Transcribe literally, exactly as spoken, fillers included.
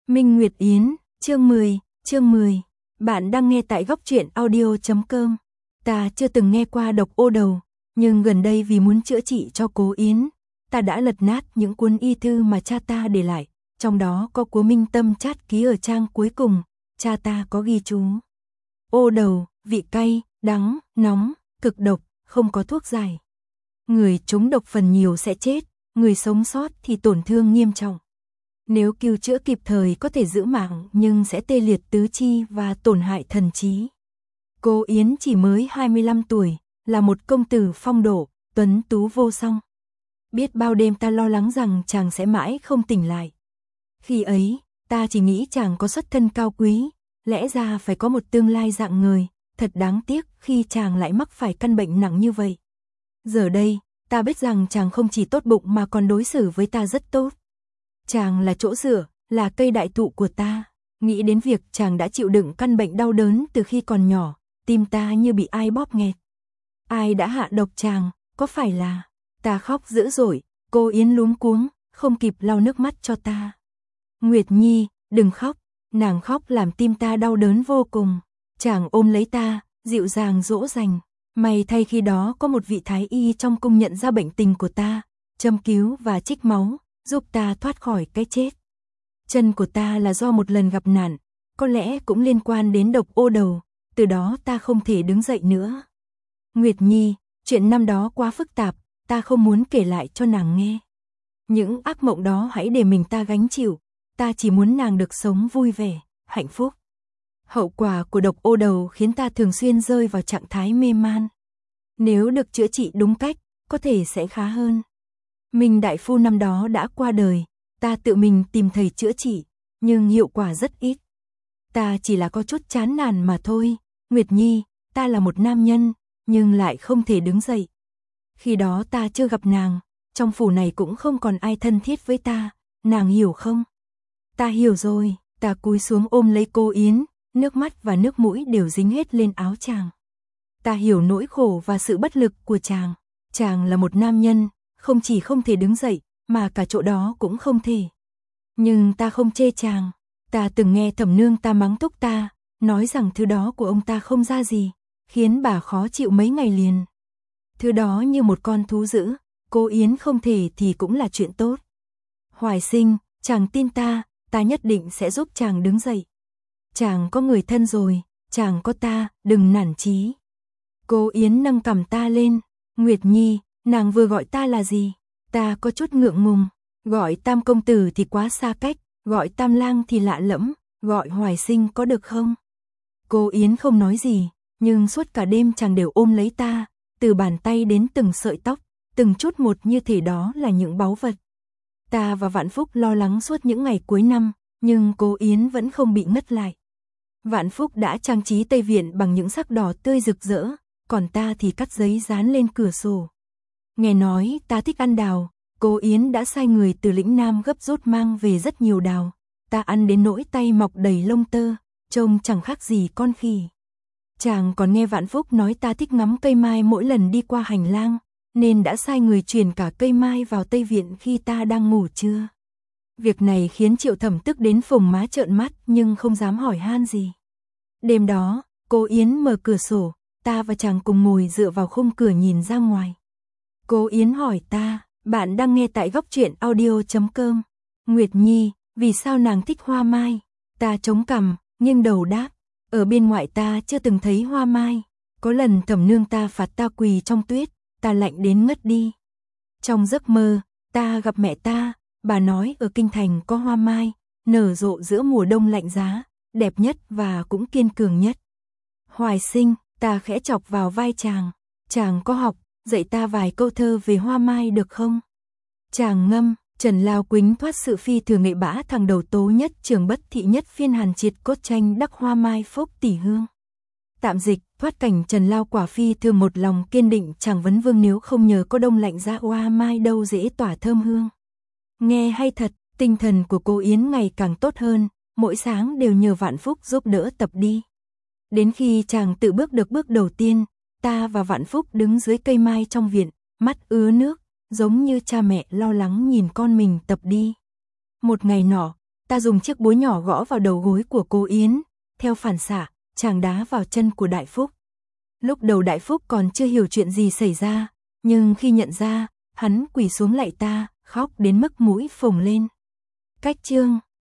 Minh Nguyệt Yến, chương mười, chương mười. Bạn đang nghe tại góc truyện audio chấm com. Ta chưa từng nghe qua độc ô đầu, nhưng gần đây vì muốn chữa trị cho Cố Yến, ta đã lật nát những cuốn y thư mà cha ta để lại, trong đó có cuốn Minh Tâm chát ký ở trang cuối cùng, cha ta có ghi chú. Ô đầu, vị cay, đắng, nóng, cực độc, không có thuốc giải. Người trúng độc phần nhiều sẽ chết, người sống sót thì tổn thương nghiêm trọng. Nếu cứu chữa kịp thời có thể giữ mạng nhưng sẽ tê liệt tứ chi và tổn hại thần trí. Cố Yến chỉ mới hai mươi lăm tuổi, là một công tử phong độ, tuấn tú vô song. Biết bao đêm ta lo lắng rằng chàng sẽ mãi không tỉnh lại. Khi ấy, ta chỉ nghĩ chàng có xuất thân cao quý, lẽ ra phải có một tương lai rạng ngời, thật đáng tiếc khi chàng lại mắc phải căn bệnh nặng như vậy. Giờ đây, ta biết rằng chàng không chỉ tốt bụng mà còn đối xử với ta rất tốt. Chàng là chỗ dựa, là cây đại thụ của ta. Nghĩ đến việc chàng đã chịu đựng căn bệnh đau đớn từ khi còn nhỏ, tim ta như bị ai bóp nghẹt. Ai đã hạ độc chàng, có phải là... Ta khóc dữ dội, Cố Yến luống cuống, không kịp lau nước mắt cho ta. Nguyệt Nhi, đừng khóc, nàng khóc làm tim ta đau đớn vô cùng. Chàng ôm lấy ta, dịu dàng dỗ dành. May thay khi đó có một vị thái y trong cung nhận ra bệnh tình của ta, châm cứu và trích máu, giúp ta thoát khỏi cái chết. Chân của ta là do một lần gặp nạn, có lẽ cũng liên quan đến độc ô đầu, từ đó ta không thể đứng dậy nữa. Nguyệt Nhi, chuyện năm đó quá phức tạp, ta không muốn kể lại cho nàng nghe. Những ác mộng đó hãy để mình ta gánh chịu, ta chỉ muốn nàng được sống vui vẻ, hạnh phúc. Hậu quả của độc ô đầu khiến ta thường xuyên rơi vào trạng thái mê man. Nếu được chữa trị đúng cách, có thể sẽ khá hơn. Minh đại phu năm đó đã qua đời, ta tự mình tìm thầy chữa trị, nhưng hiệu quả rất ít. Ta chỉ là có chút chán nản mà thôi. Nguyệt Nhi, ta là một nam nhân, nhưng lại không thể đứng dậy. Khi đó ta chưa gặp nàng, trong phủ này cũng không còn ai thân thiết với ta, nàng hiểu không? Ta hiểu rồi, ta cúi xuống ôm lấy Cố Yến, nước mắt và nước mũi đều dính hết lên áo chàng. Ta hiểu nỗi khổ và sự bất lực của chàng. Chàng là một nam nhân, không chỉ không thể đứng dậy, mà cả chỗ đó cũng không thể. Nhưng ta không chê chàng, ta từng nghe thẩm nương ta mắng thúc ta, nói rằng thứ đó của ông ta không ra gì, khiến bà khó chịu mấy ngày liền. Thứ đó như một con thú dữ, Cố Yến không thể thì cũng là chuyện tốt. Hoài Sinh, chàng tin ta, ta nhất định sẽ giúp chàng đứng dậy. Chàng có người thân rồi, chàng có ta, đừng nản chí. Cố Yến nâng cằm ta lên, Nguyệt Nhi, nàng vừa gọi ta là gì? Ta có chút ngượng ngùng, gọi Tam công tử thì quá xa cách, gọi Tam lang thì lạ lẫm, gọi Hoài Sinh có được không? Cố Yến không nói gì, nhưng suốt cả đêm chàng đều ôm lấy ta, từ bàn tay đến từng sợi tóc, từng chút một như thể đó là những báu vật. Ta và Vạn Phúc lo lắng suốt những ngày cuối năm, nhưng Cố Yến vẫn không bị ngất lại. Vạn Phúc đã trang trí Tây Viện bằng những sắc đỏ tươi rực rỡ, còn ta thì cắt giấy dán lên cửa sổ. Nghe nói ta thích ăn đào, Cố Yến đã sai người từ lĩnh Nam gấp rút mang về rất nhiều đào. Ta ăn đến nỗi tay mọc đầy lông tơ, trông chẳng khác gì con khỉ. Chàng còn nghe Vạn Phúc nói ta thích ngắm cây mai mỗi lần đi qua hành lang, nên đã sai người chuyển cả cây mai vào Tây Viện khi ta đang ngủ trưa. Việc này khiến Triệu Thẩm tức đến phồng má trợn mắt nhưng không dám hỏi han gì. Đêm đó, Cố Yến mở cửa sổ, ta và chàng cùng ngồi dựa vào khung cửa nhìn ra ngoài. Cố Yến hỏi ta, bạn đang nghe tại góc truyện audio chấm com. Nguyệt Nhi, vì sao nàng thích hoa mai? Ta chống cằm, nghiêng đầu đáp, ở bên ngoại ta chưa từng thấy hoa mai. Có lần thẩm nương ta phạt ta quỳ trong tuyết, ta lạnh đến ngất đi. Trong giấc mơ, ta gặp mẹ ta, bà nói ở kinh thành có hoa mai, nở rộ giữa mùa đông lạnh giá, đẹp nhất và cũng kiên cường nhất. Hoài Sinh, ta khẽ chọc vào vai chàng, chàng có học, dạy ta vài câu thơ về hoa mai được không? Chàng ngâm, Trần Lao Quýnh thoát sự phi thường nghệ bã thằng đầu tố nhất trường bất thị nhất phiên hàn triệt cốt tranh đắc hoa mai phúc tỷ hương. Tạm dịch, thoát cảnh Trần Lao quả phi thường một lòng kiên định chẳng vấn vương nếu không nhờ có đông lạnh giá hoa mai đâu dễ tỏa thơm hương. Nghe hay thật, tinh thần của Cố Yến ngày càng tốt hơn, mỗi sáng đều nhờ Vạn Phúc giúp đỡ tập đi. Đến khi chàng tự bước được bước đầu tiên, ta và Vạn Phúc đứng dưới cây mai trong viện, mắt ứa nước, giống như cha mẹ lo lắng nhìn con mình tập đi. Một ngày nọ, Ta dùng chiếc búa nhỏ gõ vào đầu gối của cô Yến, theo phản xạ, chàng đá vào chân của Đại Phúc. Lúc đầu Đại Phúc còn chưa hiểu chuyện gì xảy ra, nhưng khi nhận ra, hắn quỳ xuống lạy ta, khóc đến mức mũi phồng lên. Cách chương